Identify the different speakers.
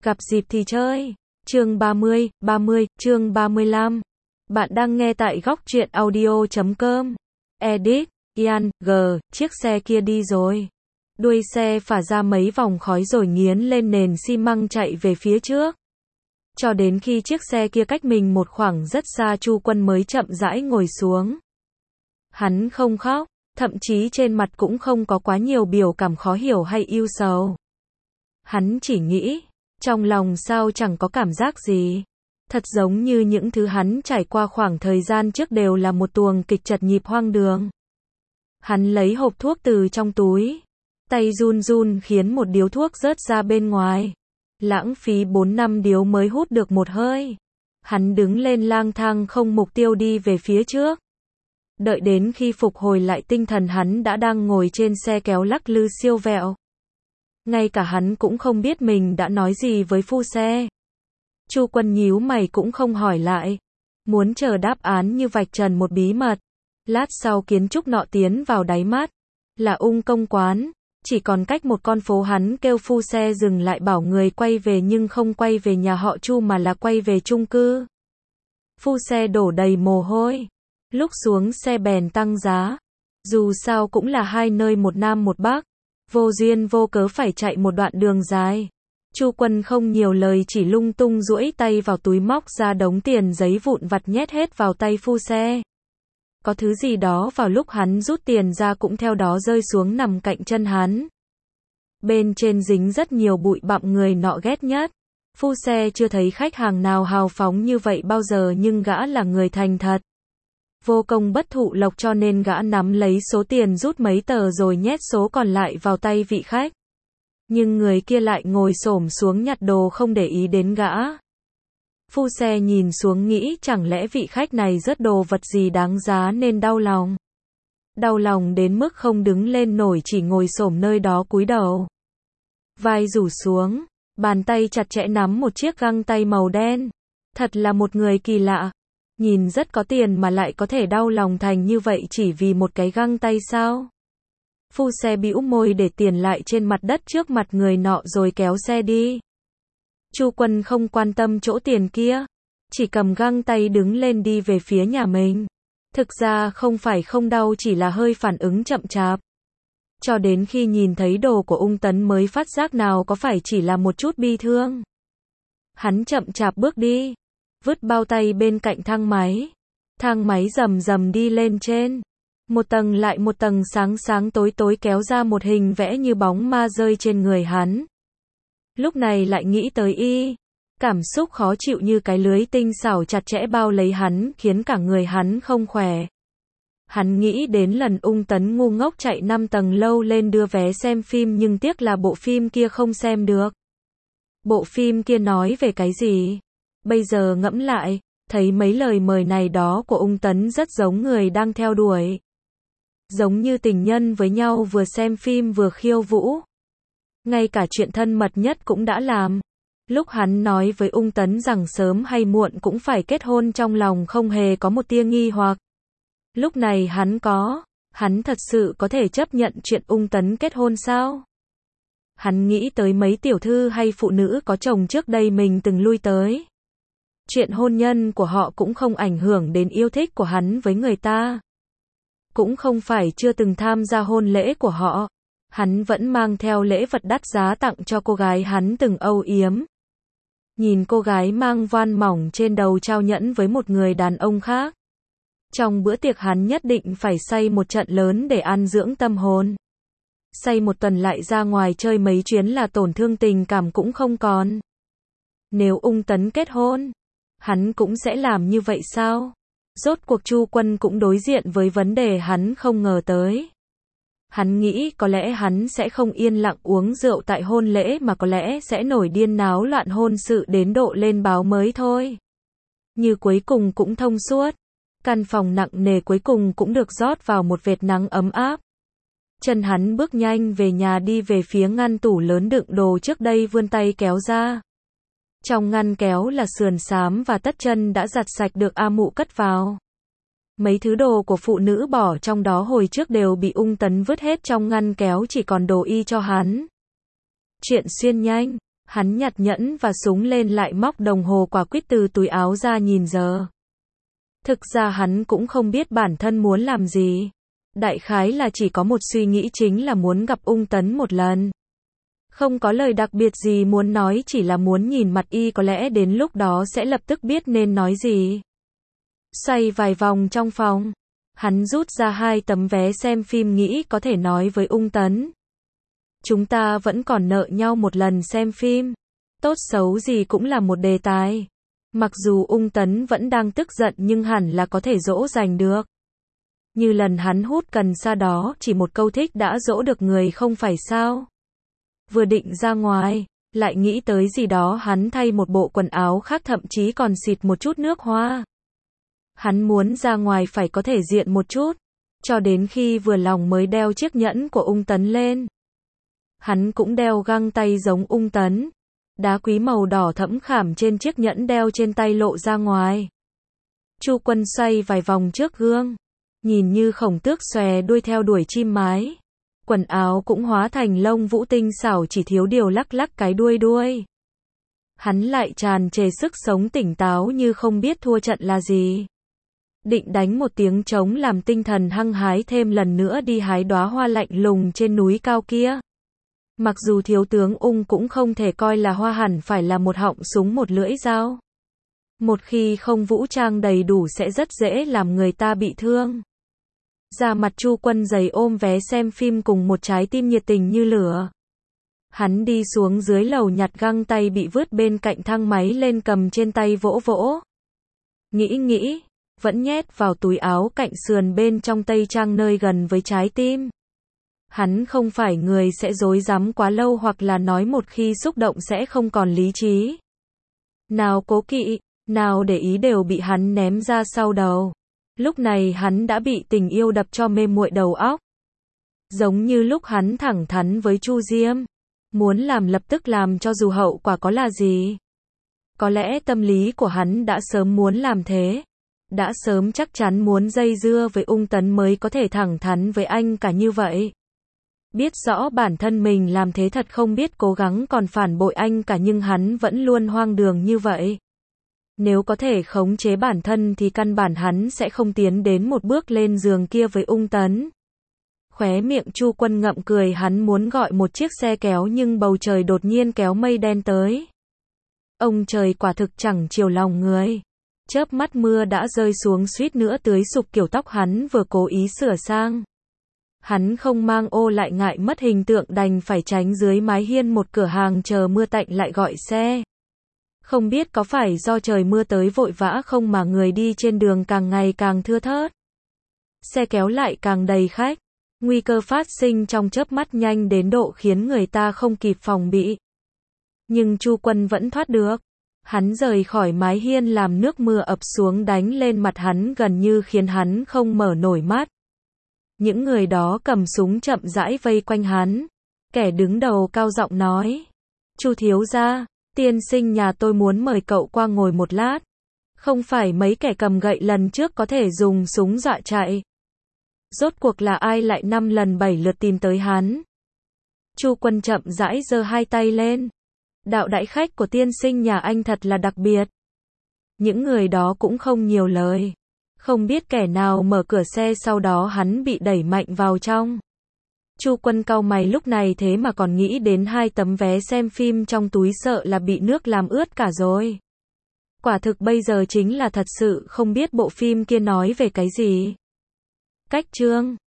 Speaker 1: Gặp dịp thì chơi. Chương 30, chương 35. Bạn đang nghe tại góc truyện audio.com. Edit, Ian, G, chiếc xe kia đi rồi. Đuôi xe phả ra mấy vòng khói rồi nghiến lên nền xi măng chạy về phía trước. Cho đến khi chiếc xe kia cách mình một khoảng rất xa, Chu Quân mới chậm rãi ngồi xuống. Hắn không khóc, thậm chí trên mặt cũng không có quá nhiều biểu cảm khó hiểu hay ưu sầu. Hắn chỉ nghĩ, trong lòng sao chẳng có cảm giác gì. Thật giống như những thứ hắn trải qua khoảng thời gian trước đều là một tuồng kịch chật nhịp hoang đường. Hắn lấy hộp thuốc từ trong túi. Tay run run khiến một điếu thuốc rớt ra bên ngoài. Lãng phí 4-5 điếu mới hút được một hơi. Hắn đứng lên lang thang không mục tiêu đi về phía trước. Đợi đến khi phục hồi lại tinh thần, hắn đã đang ngồi trên xe kéo lắc lư siêu vẹo. Ngay cả hắn cũng không biết mình đã nói gì với phu xe. Chu Quân nhíu mày cũng không hỏi lại. Muốn chờ đáp án như vạch trần một bí mật. Lát sau kiến trúc nọ tiến vào đáy mắt. Là Ung Công Quán. Chỉ còn cách một con phố, hắn kêu phu xe dừng lại, bảo người quay về, nhưng không quay về nhà họ Chu mà là quay về chung cư. Phu xe đổ đầy mồ hôi. Lúc xuống xe bèn tăng giá. Dù sao cũng là hai nơi, một Nam một Bắc. Vô duyên vô cớ phải chạy một đoạn đường dài. Chu Quân không nhiều lời, chỉ lung tung duỗi tay vào túi móc ra đống tiền giấy vụn vặt nhét hết vào tay phu xe. Có thứ gì đó vào lúc hắn rút tiền ra cũng theo đó rơi xuống nằm cạnh chân hắn. Bên trên dính rất nhiều bụi bặm, người nọ ghét nhất. Phu xe chưa thấy khách hàng nào hào phóng như vậy bao giờ, nhưng gã là người thành thật. Vô công bất thụ lộc, cho nên gã nắm lấy số tiền, rút mấy tờ rồi nhét số còn lại vào tay vị khách. Nhưng người kia lại ngồi xổm xuống nhặt đồ, không để ý đến gã. Phu xe nhìn xuống nghĩ chẳng lẽ vị khách này rớt đồ vật gì đáng giá nên đau lòng. Đau lòng đến mức không đứng lên nổi, chỉ ngồi xổm nơi đó cúi đầu. Vai rủ xuống, bàn tay chặt chẽ nắm một chiếc găng tay màu đen. Thật là một người kỳ lạ. Nhìn rất có tiền mà lại có thể đau lòng thành như vậy chỉ vì một cái găng tay sao? Phu xe bĩu môi để tiền lại trên mặt đất trước mặt người nọ rồi kéo xe đi. Chu Quân không quan tâm chỗ tiền kia, chỉ cầm găng tay đứng lên đi về phía nhà mình. Thực ra không phải không đau, chỉ là hơi phản ứng chậm chạp. Cho đến khi nhìn thấy đồ của Ung Tấn mới phát giác nào có phải chỉ là một chút bi thương. Hắn chậm chạp bước đi, vứt bao tay bên cạnh thang máy. Thang máy rầm rầm đi lên trên. Một tầng lại một tầng, sáng sáng tối tối kéo ra một hình vẽ như bóng ma rơi trên người hắn. Lúc này lại nghĩ tới cảm xúc khó chịu như cái lưới tinh xảo chặt chẽ bao lấy hắn, khiến cả người hắn không khỏe. Hắn nghĩ đến lần Ung Tấn ngu ngốc chạy 5 tầng lâu lên đưa vé xem phim, nhưng tiếc là bộ phim kia không xem được. Bộ phim kia nói về cái gì? Bây giờ ngẫm lại, thấy mấy lời mời này đó của Ung Tấn rất giống người đang theo đuổi. Giống như tình nhân với nhau, vừa xem phim vừa khiêu vũ. Ngay cả chuyện thân mật nhất cũng đã làm. Lúc hắn nói với Ung Tấn rằng sớm hay muộn cũng phải kết hôn, trong lòng không hề có một tia nghi hoặc. Lúc này hắn thật sự có thể chấp nhận chuyện Ung Tấn kết hôn sao? Hắn nghĩ tới mấy tiểu thư hay phụ nữ có chồng trước đây mình từng lui tới. Chuyện hôn nhân của họ cũng không ảnh hưởng đến yêu thích của hắn với người ta. Cũng không phải chưa từng tham gia hôn lễ của họ. Hắn vẫn mang theo lễ vật đắt giá tặng cho cô gái hắn từng âu yếm. Nhìn cô gái mang voan mỏng trên đầu trao nhẫn với một người đàn ông khác. Trong bữa tiệc hắn nhất định phải say một trận lớn để an dưỡng tâm hồn. Say một tuần lại ra ngoài chơi mấy chuyến là tổn thương tình cảm cũng không còn. Nếu Ung Tấn kết hôn, hắn cũng sẽ làm như vậy sao? Rốt cuộc Chu Quân cũng đối diện với vấn đề hắn không ngờ tới. Hắn nghĩ có lẽ hắn sẽ không yên lặng uống rượu tại hôn lễ, mà có lẽ sẽ nổi điên náo loạn hôn sự đến độ lên báo mới thôi. Như cuối cùng cũng thông suốt. Căn phòng nặng nề cuối cùng cũng được rót vào một vệt nắng ấm áp. Chân hắn bước nhanh về nhà, đi về phía ngăn tủ lớn đựng đồ trước đây vươn tay kéo ra. Trong ngăn kéo là sườn xám và tất chân đã giặt sạch được A Mụ cất vào. Mấy thứ đồ của phụ nữ bỏ trong đó hồi trước đều bị Ung Tấn vứt hết trong ngăn kéo, chỉ còn đồ y cho hắn. Chuyện xuyên nhanh. Hắn nhặt nhẫn và súng lên lại móc đồng hồ quả quýt từ túi áo ra nhìn giờ. Thực ra hắn cũng không biết bản thân muốn làm gì. Đại khái là chỉ có một suy nghĩ chính là muốn gặp Ung Tấn một lần. Không có lời đặc biệt gì muốn nói, chỉ là muốn nhìn mặt y, có lẽ đến lúc đó sẽ lập tức biết nên nói gì. Xoay vài vòng trong phòng, hắn rút ra 2 tấm vé xem phim, nghĩ có thể nói với Ung Tấn. Chúng ta vẫn còn nợ nhau một lần xem phim. Tốt xấu gì cũng là một đề tài. Mặc dù Ung Tấn vẫn đang tức giận nhưng hẳn là có thể dỗ dành được. Như lần hắn hút cần sa đó, chỉ một câu thích đã dỗ được người không phải sao. Vừa định ra ngoài, lại nghĩ tới gì đó, hắn thay một bộ quần áo khác, thậm chí còn xịt một chút nước hoa. Hắn muốn ra ngoài phải có thể diện một chút, cho đến khi vừa lòng mới đeo chiếc nhẫn của Ung Tấn lên. Hắn cũng đeo găng tay giống Ung Tấn. Đá quý màu đỏ thẫm khảm trên chiếc nhẫn đeo trên tay lộ ra ngoài. Chu Quân xoay vài vòng trước gương, nhìn như khổng tước xòe đuôi theo đuổi chim mái. Quần áo cũng hóa thành lông vũ tinh xảo, chỉ thiếu điều lắc lắc cái đuôi. Hắn lại tràn trề sức sống, tỉnh táo như không biết thua trận là gì. Định đánh một tiếng trống làm tinh thần hăng hái thêm lần nữa đi hái đóa hoa lạnh lùng trên núi cao kia. Mặc dù thiếu tướng Ung cũng không thể coi là hoa, hẳn phải là một họng súng một lưỡi dao. Một khi không vũ trang đầy đủ sẽ rất dễ làm người ta bị thương. Da mặt Chu Quân dày ôm vé xem phim cùng một trái tim nhiệt tình như lửa. Hắn đi xuống dưới lầu nhặt găng tay bị vứt bên cạnh thang máy lên, cầm trên tay vỗ vỗ. Nghĩ, vẫn nhét vào túi áo cạnh sườn bên trong tây trang nơi gần với trái tim. Hắn không phải người sẽ dối dám quá lâu, hoặc là nói một khi xúc động sẽ không còn lý trí. Nào cố kỵ, nào để ý đều bị hắn ném ra sau đầu. Lúc này hắn đã bị tình yêu đập cho mê muội đầu óc. Giống như lúc hắn thẳng thắn với Chu Diêm, muốn làm lập tức làm cho dù hậu quả có là gì. Có lẽ tâm lý của hắn đã sớm muốn làm thế. Đã sớm chắc chắn muốn dây dưa với Ung Tấn mới có thể thẳng thắn với anh cả như vậy. Biết rõ bản thân mình làm thế thật không biết cố gắng còn phản bội anh cả, nhưng hắn vẫn luôn hoang đường như vậy. Nếu có thể khống chế bản thân thì căn bản hắn sẽ không tiến đến một bước lên giường kia với Ung Tấn. Khóe miệng Chu Quân ngậm cười, hắn muốn gọi một chiếc xe kéo nhưng bầu trời đột nhiên kéo mây đen tới. Ông trời quả thực chẳng chiều lòng người. Chớp mắt mưa đã rơi xuống suýt nữa tưới sụp kiểu tóc hắn vừa cố ý sửa sang. Hắn không mang ô lại ngại mất hình tượng, đành phải tránh dưới mái hiên một cửa hàng chờ mưa tạnh lại gọi xe. Không biết có phải do trời mưa tới vội vã không mà người đi trên đường càng ngày càng thưa thớt. Xe kéo lại càng đầy khách. Nguy cơ phát sinh trong chớp mắt nhanh đến độ khiến người ta không kịp phòng bị. Nhưng Chu Quân vẫn thoát được. Hắn rời khỏi mái hiên làm nước mưa ập xuống đánh lên mặt hắn gần như khiến hắn không mở nổi mắt. Những người đó cầm súng chậm rãi vây quanh hắn. Kẻ đứng đầu cao giọng nói: Chu thiếu gia, tiên sinh nhà tôi muốn mời cậu qua ngồi một lát. Không phải mấy kẻ cầm gậy lần trước có thể dùng súng dọa chạy. Rốt cuộc là ai lại 5 lần 7 lượt tìm tới hắn? Chu Quân chậm rãi giơ 2 tay lên. Đạo đãi khách của tiên sinh nhà anh thật là đặc biệt. Những người đó cũng không nhiều lời. Không biết kẻ nào mở cửa xe, sau đó hắn bị đẩy mạnh vào trong. Chu Quân cau mày, lúc này thế mà còn nghĩ đến 2 tấm vé xem phim trong túi, sợ là bị nước làm ướt cả rồi. Quả thực bây giờ chính là thật sự không biết bộ phim kia nói về cái gì. Cách chương